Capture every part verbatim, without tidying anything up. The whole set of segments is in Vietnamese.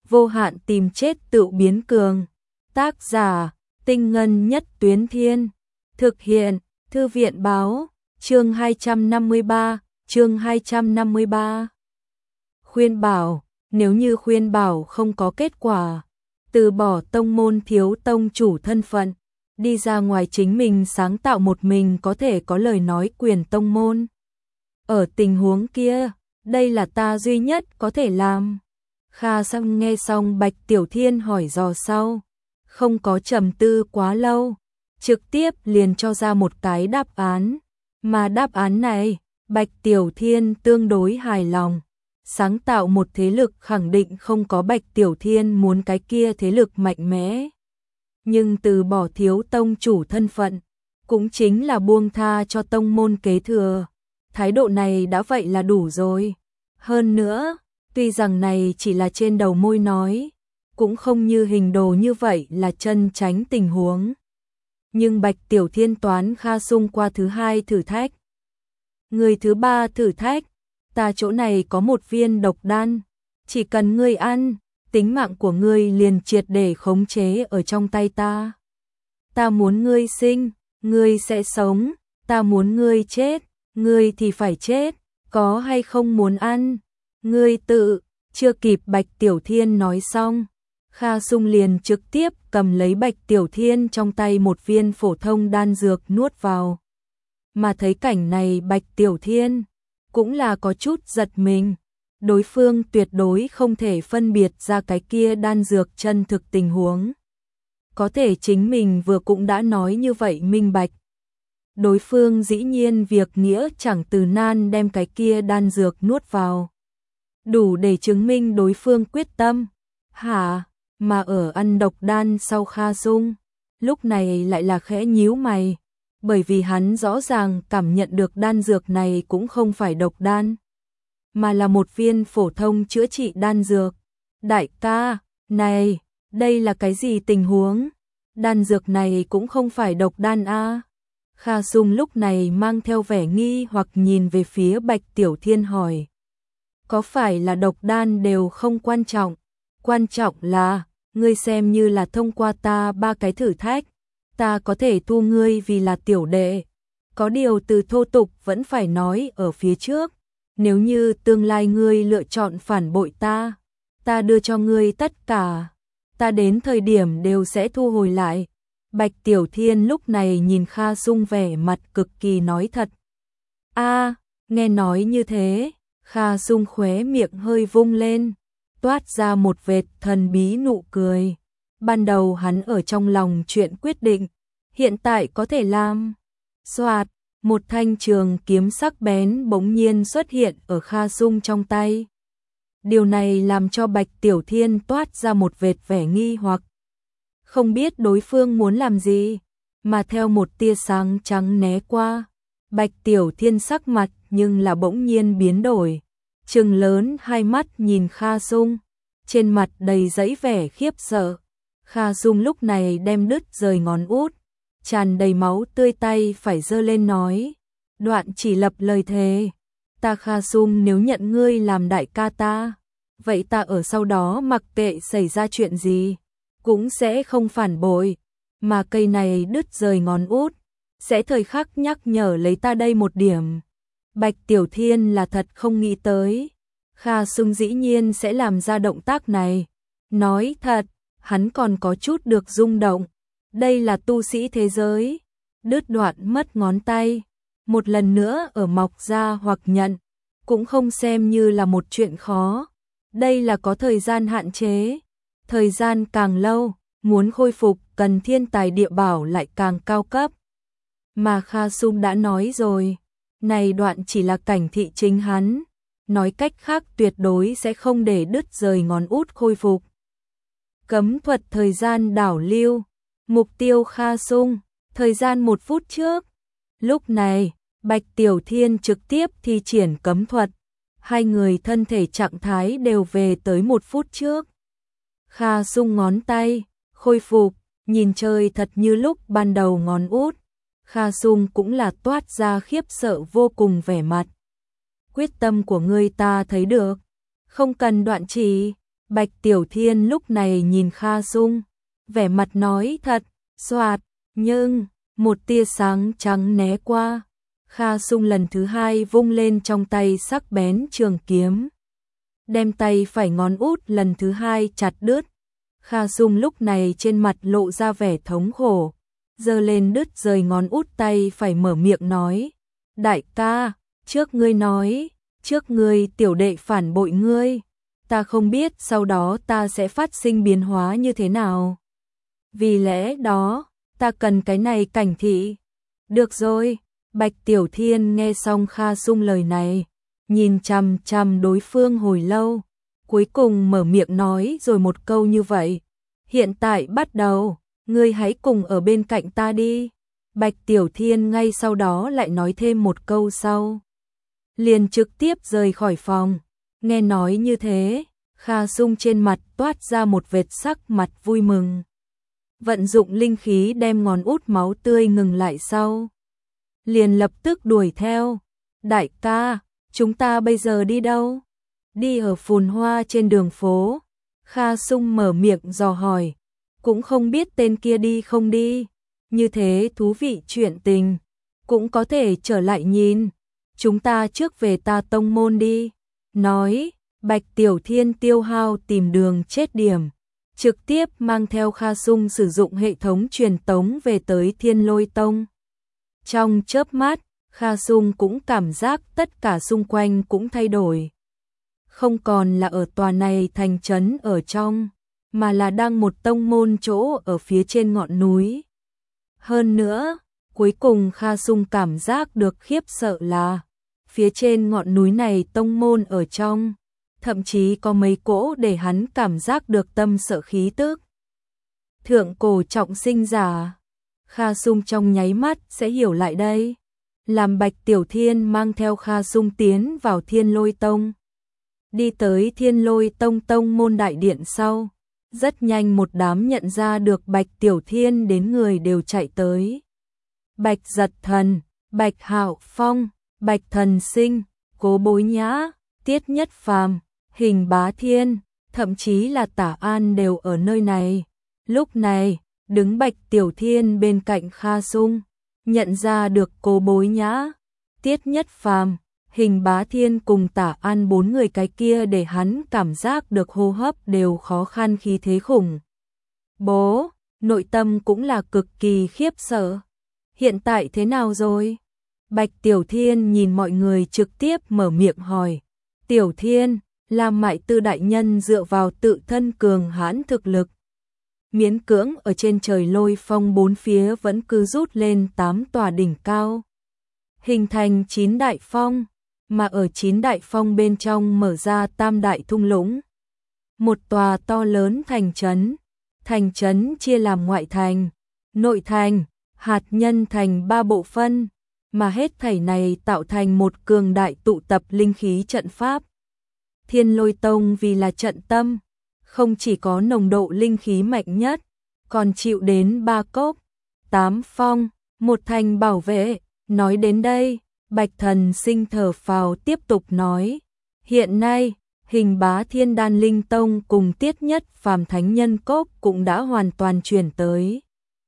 vô hạn tìm chết tự biến cường. Tác giả, Tinh Ngân Nhất Tuyến Thiên. Thực hiện, Thư viện Báo, chương hai trăm năm mươi ba, chương hai trăm năm mươi ba. Khuyên bảo, nếu như khuyên bảo không có kết quả, từ bỏ tông môn thiếu tông chủ thân phận, đi ra ngoài chính mình sáng tạo một mình có thể có lời nói quyền tông môn. Ở tình huống kia, đây là ta duy nhất có thể làm. Kha Sang nghe xong Bạch Tiểu Thiên hỏi dò sau, không có trầm tư quá lâu, trực tiếp liền cho ra một cái đáp án, mà đáp án này, Bạch Tiểu Thiên tương đối hài lòng. Sáng tạo một thế lực khẳng định không có Bạch Tiểu Thiên muốn cái kia thế lực mạnh mẽ. Nhưng từ bỏ thiếu tông chủ thân phận, cũng chính là buông tha cho tông môn kế thừa. Thái độ này đã vậy là đủ rồi. Hơn nữa, tuy rằng này chỉ là trên đầu môi nói, cũng không như hình đồ như vậy là chân tránh tình huống. Nhưng Bạch Tiểu Thiên toán Kha Sung qua thứ hai thử thách. Người thứ ba thử thách, ta chỗ này có một viên độc đan, chỉ cần ngươi ăn, tính mạng của ngươi liền triệt để khống chế ở trong tay ta. Ta muốn ngươi sinh, ngươi sẽ sống, ta muốn ngươi chết, ngươi thì phải chết, có hay không muốn ăn, ngươi tự. Chưa kịp Bạch Tiểu Thiên nói xong, Kha Sung liền trực tiếp cầm lấy Bạch Tiểu Thiên trong tay một viên phổ thông đan dược nuốt vào. Mà thấy cảnh này Bạch Tiểu Thiên cũng là có chút giật mình, đối phương tuyệt đối không thể phân biệt ra cái kia đan dược chân thực tình huống. Có thể chính mình vừa cũng đã nói như vậy minh bạch. Đối phương dĩ nhiên việc nghĩa chẳng từ nan đem cái kia đan dược nuốt vào. Đủ để chứng minh đối phương quyết tâm. Hả, mà ở ăn độc đan sau Kha Sung, lúc này lại là khẽ nhíu mày. Bởi vì hắn rõ ràng cảm nhận được đan dược này cũng không phải độc đan, mà là một viên phổ thông chữa trị đan dược. Đại ca, này, đây là cái gì tình huống? Đan dược này cũng không phải độc đan a? Kha Sung lúc này mang theo vẻ nghi hoặc nhìn về phía Bạch Tiểu Thiên hỏi. Có phải là độc đan đều không quan trọng, quan trọng là, ngươi xem như là thông qua ta ba cái thử thách, ta có thể thu ngươi vì là tiểu đệ. Có điều từ thô tục vẫn phải nói ở phía trước, nếu như tương lai ngươi lựa chọn phản bội ta, ta đưa cho ngươi tất cả, ta đến thời điểm đều sẽ thu hồi lại. Bạch Tiểu Thiên lúc này nhìn Kha Sung vẻ mặt cực kỳ nói thật. A, nghe nói như thế, Kha Sung khóe miệng hơi vung lên, toát ra một vệt thần bí nụ cười. Ban đầu hắn ở trong lòng chuyện quyết định, hiện tại có thể làm. Soạt, một thanh trường kiếm sắc bén bỗng nhiên xuất hiện ở Kha Sung trong tay. Điều này làm cho Bạch Tiểu Thiên toát ra một vệt vẻ nghi hoặc. Không biết đối phương muốn làm gì, mà theo một tia sáng trắng né qua, Bạch Tiểu Thiên sắc mặt nhưng là bỗng nhiên biến đổi, trừng lớn hai mắt nhìn Kha Sung, trên mặt đầy dẫy vẻ khiếp sợ. Kha Sung lúc này đem đứt rời ngón út, tràn đầy máu tươi tay phải giơ lên nói, đoạn chỉ lập lời thề, ta Kha Sung nếu nhận ngươi làm đại ca ta, vậy ta ở sau đó mặc kệ xảy ra chuyện gì, cũng sẽ không phản bội, mà cây này đứt rời ngón út, sẽ thời khắc nhắc nhở lấy ta đây một điểm. Bạch Tiểu Thiên là thật không nghĩ tới, Kha Sung dĩ nhiên sẽ làm ra động tác này. Nói thật, hắn còn có chút được rung động, đây là tu sĩ thế giới, đứt đoạn mất ngón tay, một lần nữa ở mọc ra hoặc nhận, cũng không xem như là một chuyện khó, đây là có thời gian hạn chế, thời gian càng lâu, muốn khôi phục cần thiên tài địa bảo lại càng cao cấp. Mà Kha Sung đã nói rồi, này đoạn chỉ là cảnh thị chính hắn, nói cách khác tuyệt đối sẽ không để đứt rời ngón út khôi phục. Cấm thuật thời gian đảo lưu, mục tiêu Kha Sung, thời gian một phút trước. Lúc này, Bạch Tiểu Thiên trực tiếp thi triển cấm thuật, hai người thân thể trạng thái đều về tới một phút trước. Kha Sung ngón tay, khôi phục, nhìn chơi thật như lúc ban đầu ngón út. Kha Sung cũng là toát ra khiếp sợ vô cùng vẻ mặt. Quyết tâm của ngươi ta thấy được, không cần đoạn trì, Bạch Tiểu Thiên lúc này nhìn Kha Sung, vẻ mặt nói thật, xoạt, nhưng một tia sáng trắng né qua. Kha Sung lần thứ hai vung lên trong tay sắc bén trường kiếm, đem tay phải ngón út lần thứ hai chặt đứt. Kha Sung lúc này trên mặt lộ ra vẻ thống khổ, giơ lên đứt rời ngón út tay phải mở miệng nói, đại ca, trước ngươi nói, trước ngươi tiểu đệ phản bội ngươi, ta không biết sau đó ta sẽ phát sinh biến hóa như thế nào. Vì lẽ đó, ta cần cái này cảnh thị. Được rồi, Bạch Tiểu Thiên nghe xong Kha Sung lời này, nhìn chằm chằm đối phương hồi lâu, cuối cùng mở miệng nói rồi một câu như vậy, hiện tại bắt đầu, ngươi hãy cùng ở bên cạnh ta đi. Bạch Tiểu Thiên ngay sau đó lại nói thêm một câu sau, liền trực tiếp rời khỏi phòng. Nghe nói như thế, Kha Sung trên mặt toát ra một vệt sắc mặt vui mừng. Vận dụng linh khí đem ngón út máu tươi ngừng lại sau, liền lập tức đuổi theo. Đại ca, chúng ta bây giờ đi đâu? Đi ở phồn hoa trên đường phố. Kha Sung mở miệng dò hỏi, cũng không biết tên kia đi không đi. Như thế thú vị chuyện tình, cũng có thể trở lại nhìn. Chúng ta trước về ta tông môn đi. Nói, Bạch Tiểu Thiên tiêu hao tìm đường chết điểm, trực tiếp mang theo Kha Sung sử dụng hệ thống truyền tống về tới Thiên Lôi Tông. Trong chớp mắt, Kha Sung cũng cảm giác tất cả xung quanh cũng thay đổi. Không còn là ở tòa này thành trấn ở trong, mà là đang một tông môn chỗ ở phía trên ngọn núi. Hơn nữa, cuối cùng Kha Sung cảm giác được khiếp sợ là, phía trên ngọn núi này tông môn ở trong, thậm chí có mấy cỗ để hắn cảm giác được tâm sợ khí tức. Thượng cổ trọng sinh giả, Kha Sung trong nháy mắt sẽ hiểu lại đây. Làm Bạch Tiểu Thiên mang theo Kha Sung tiến vào Thiên Lôi Tông. Đi tới Thiên Lôi Tông tông môn đại điện sau, rất nhanh một đám nhận ra được Bạch Tiểu Thiên đến người đều chạy tới. Bạch Giật Thần, Bạch Hạo Phong, Bạch Thần Sinh, Cố Bối Nhã, Tiết Nhất Phàm, Hình Bá Thiên, thậm chí là Tả An đều ở nơi này. Lúc này, đứng Bạch Tiểu Thiên bên cạnh Kha Sung, nhận ra được Cố Bối Nhã, Tiết Nhất Phàm, Hình Bá Thiên cùng Tả An bốn người cái kia để hắn cảm giác được hô hấp đều khó khăn khí thế khủng. Bố, nội tâm cũng là cực kỳ khiếp sợ. Hiện tại thế nào rồi? Bạch Tiểu Thiên nhìn mọi người trực tiếp mở miệng hỏi. Tiểu Thiên, Lam Mại Tư đại nhân dựa vào tự thân cường hãn thực lực, miễn cưỡng ở trên trời lôi phong bốn phía vẫn cứ rút lên tám tòa đỉnh cao, hình thành chín đại phong, mà ở chín đại phong bên trong mở ra tam đại thung lũng. Một tòa to lớn thành trấn, thành trấn chia làm ngoại thành, nội thành, hạt nhân thành ba bộ phân, mà hết thảy này tạo thành một cường đại tụ tập linh khí trận pháp. Thiên Lôi Tông vì là trận tâm, không chỉ có nồng độ linh khí mạnh nhất, còn chịu đến ba cốc, tám phong, một thành bảo vệ. Nói đến đây, Bạch Thần Sinh thở phào tiếp tục nói, hiện nay, Hình Bá Thiên Đan Linh Tông cùng Tiết Nhất Phàm Thánh Nhân Cốc cũng đã hoàn toàn chuyển tới.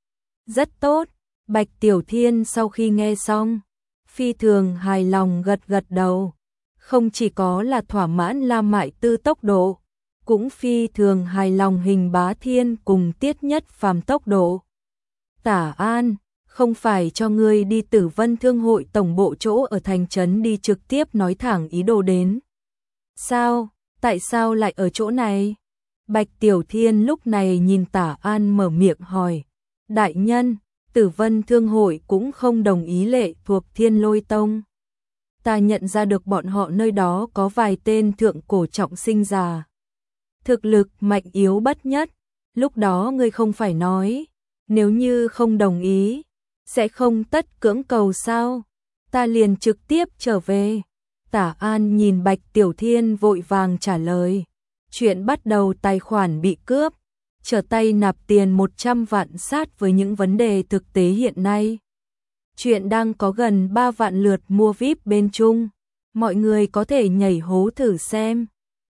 Rất tốt, Bạch Tiểu Thiên sau khi nghe xong, phi thường hài lòng gật gật đầu, không chỉ có là thỏa mãn Lam Mại Tư tốc độ, cũng phi thường hài lòng Hình Bá Thiên cùng Tiết Nhất Phàm tốc độ. Tả An, không phải cho ngươi đi Tử Vân Thương hội tổng bộ chỗ ở thành trấn đi trực tiếp nói thẳng ý đồ đến. Sao, tại sao lại ở chỗ này? Bạch Tiểu Thiên lúc này nhìn Tả An mở miệng hỏi. Đại nhân, Tử Vân Thương hội cũng không đồng ý lệ thuộc Thiên Lôi Tông. Ta nhận ra được bọn họ nơi đó có vài tên thượng cổ trọng sinh già, thực lực mạnh yếu bất nhất. Lúc đó ngươi không phải nói, nếu như không đồng ý, sẽ không tất cưỡng cầu sao? Ta liền trực tiếp trở về. Tả An nhìn Bạch Tiểu Thiên vội vàng trả lời. Chuyện bắt đầu tài khoản bị cướp, trở tay nạp tiền một trăm vạn sát với những vấn đề thực tế hiện nay. Chuyện đang có gần ba vạn lượt mua vi ai pi bên Trung. Mọi người có thể nhảy hố thử xem.